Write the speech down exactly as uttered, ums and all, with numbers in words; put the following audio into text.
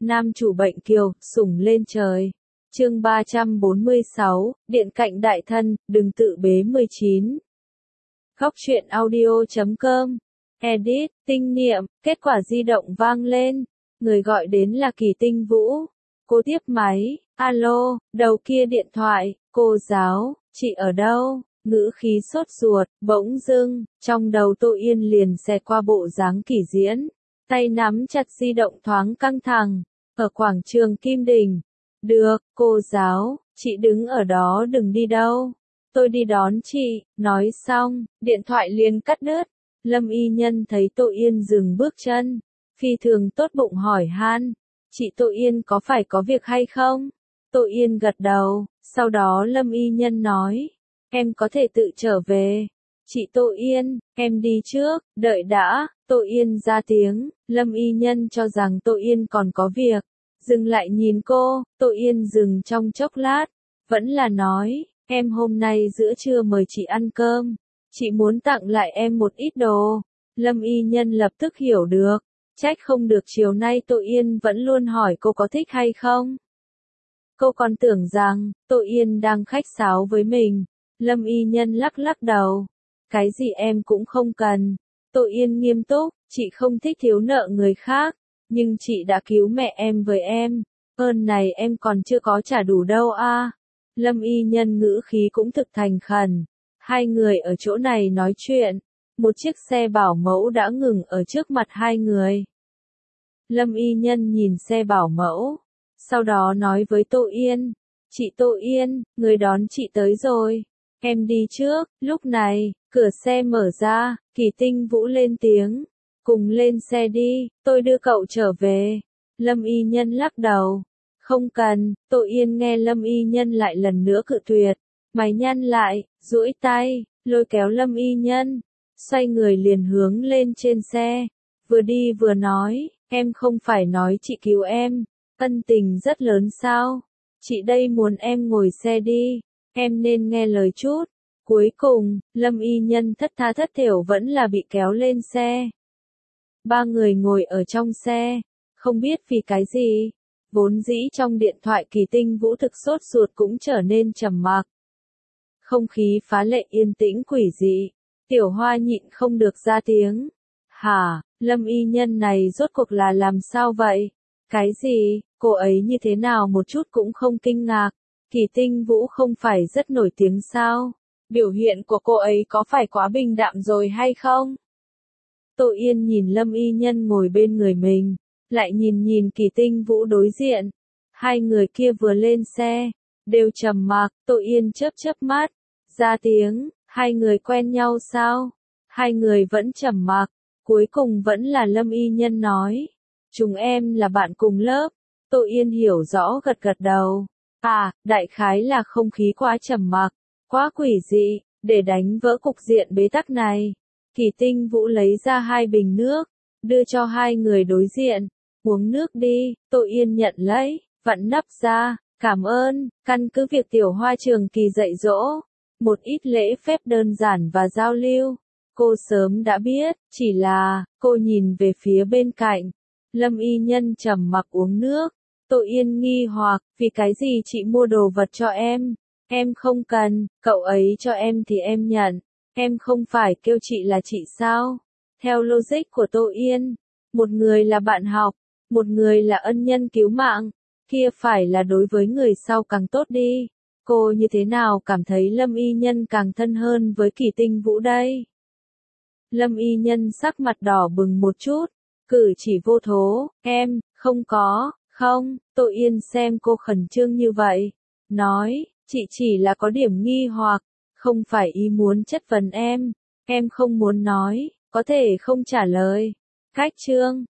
Nam chủ bệnh kiều, sủng lên trời. Chương ba trăm bốn mươi sáu, Điện cạnh đại thân, đừng tự bế mười chín. Góc truyện audio chấm com. Edit, tinh niệm, kết quả di động vang lên. Người gọi đến là Kỳ Tinh Vũ. Cô tiếp máy, alo, đầu kia điện thoại, cô giáo, chị ở đâu? Ngữ khí sốt ruột, bỗng dưng, trong đầu Tô Yên liền xẹt qua bộ dáng Kỳ Diễn. Tay nắm chặt di động thoáng căng thẳng, ở quảng trường Kim Đình. Được, cô giáo, chị đứng ở đó đừng đi đâu. Tôi đi đón chị, nói xong, điện thoại liền cắt đứt. Lâm Y Nhân thấy Tô Yên dừng bước chân, phi thường tốt bụng hỏi han, chị Tô Yên có phải có việc hay không? Tô Yên gật đầu, sau đó Lâm Y Nhân nói, em có thể tự trở về. Chị Tô Yên, em đi trước, đợi đã. Tô Yên ra tiếng, Lâm Y Nhân cho rằng Tô Yên còn có việc, dừng lại nhìn cô. Tô Yên dừng trong chốc lát, vẫn là nói, em hôm nay giữa trưa mời chị ăn cơm, chị muốn tặng lại em một ít đồ. Lâm Y Nhân lập tức hiểu được, trách không được chiều nay Tô Yên vẫn luôn hỏi cô có thích hay không. Cô còn tưởng rằng, Tô Yên đang khách sáo với mình. Lâm Y Nhân lắc lắc đầu, cái gì em cũng không cần. Tô Yên nghiêm túc, chị không thích thiếu nợ người khác, nhưng chị đã cứu mẹ em với em, ơn này em còn chưa có trả đủ đâu a. Lâm Y Nhân ngữ khí cũng thực thành khẩn. Hai người ở chỗ này nói chuyện, một chiếc xe bảo mẫu đã ngừng ở trước mặt hai người. Lâm Y Nhân nhìn xe bảo mẫu, sau đó nói với Tô Yên, chị Tô Yên, người đón chị tới rồi, em đi trước. Lúc này, cửa xe mở ra, Kỳ Tinh Vũ lên tiếng, cùng lên xe đi, tôi đưa cậu trở về. Lâm Y Nhân lắc đầu, không cần. Tô Yên nghe Lâm Y Nhân lại lần nữa cự tuyệt, mày nhăn lại, duỗi tay, lôi kéo Lâm Y Nhân, xoay người liền hướng lên trên xe, vừa đi vừa nói, em không phải nói chị cứu em, ân tình rất lớn sao? Chị đây muốn em ngồi xe đi, em nên nghe lời chút. Cuối cùng, Lâm Y Nhân thất tha thất thểu vẫn là bị kéo lên xe. Ba người ngồi ở trong xe, không biết vì cái gì, vốn dĩ trong điện thoại Kỳ Tinh Vũ thực sốt ruột cũng trở nên trầm mặc. Không khí phá lệ yên tĩnh quỷ dị, Tiểu Hoa nhịn không được ra tiếng. Hả, Lâm Y Nhân này rốt cuộc là làm sao vậy? Cái gì, cô ấy như thế nào một chút cũng không kinh ngạc? Kỳ Tinh Vũ không phải rất nổi tiếng sao? Biểu hiện của cô ấy có phải quá bình đạm rồi hay không? Tô Yên nhìn Lâm Y Nhân ngồi bên người mình, lại nhìn nhìn Kỳ Tinh Vũ đối diện. Hai người kia vừa lên xe, đều trầm mặc. Tô Yên chớp chớp mắt, ra tiếng, hai người quen nhau sao? Hai người vẫn trầm mặc, cuối cùng vẫn là Lâm Y Nhân nói, chúng em là bạn cùng lớp. Tô Yên hiểu rõ gật gật đầu. À, đại khái là không khí quá trầm mặc, quá quỷ dị, để đánh vỡ cục diện bế tắc này. Kỳ Tinh Vũ lấy ra hai bình nước, đưa cho hai người đối diện, uống nước đi. Tô Yên nhận lấy, vặn nắp ra, cảm ơn. Căn cứ việc Tiểu Hoa trường kỳ dạy dỗ, một ít lễ phép đơn giản và giao lưu, cô sớm đã biết, chỉ là, cô nhìn về phía bên cạnh. Lâm Y Nhân trầm mặc uống nước. Tô Yên nghi hoặc, vì cái gì chị mua đồ vật cho em? Em không cần, cậu ấy cho em thì em nhận. Em không phải kêu chị là chị sao? Theo logic của Tô Yên, một người là bạn học, một người là ân nhân cứu mạng, kia phải là đối với người sau càng tốt đi. Cô như thế nào cảm thấy Lâm Y Nhân càng thân hơn với Kỳ Tinh Vũ đây? Lâm Y Nhân sắc mặt đỏ bừng một chút, cử chỉ vô thố, em, không có, không. Tô Yên xem cô khẩn trương như vậy, nói, chị chỉ là có điểm nghi hoặc, không phải ý muốn chất vấn em, em không muốn nói, có thể không trả lời. Cách chương,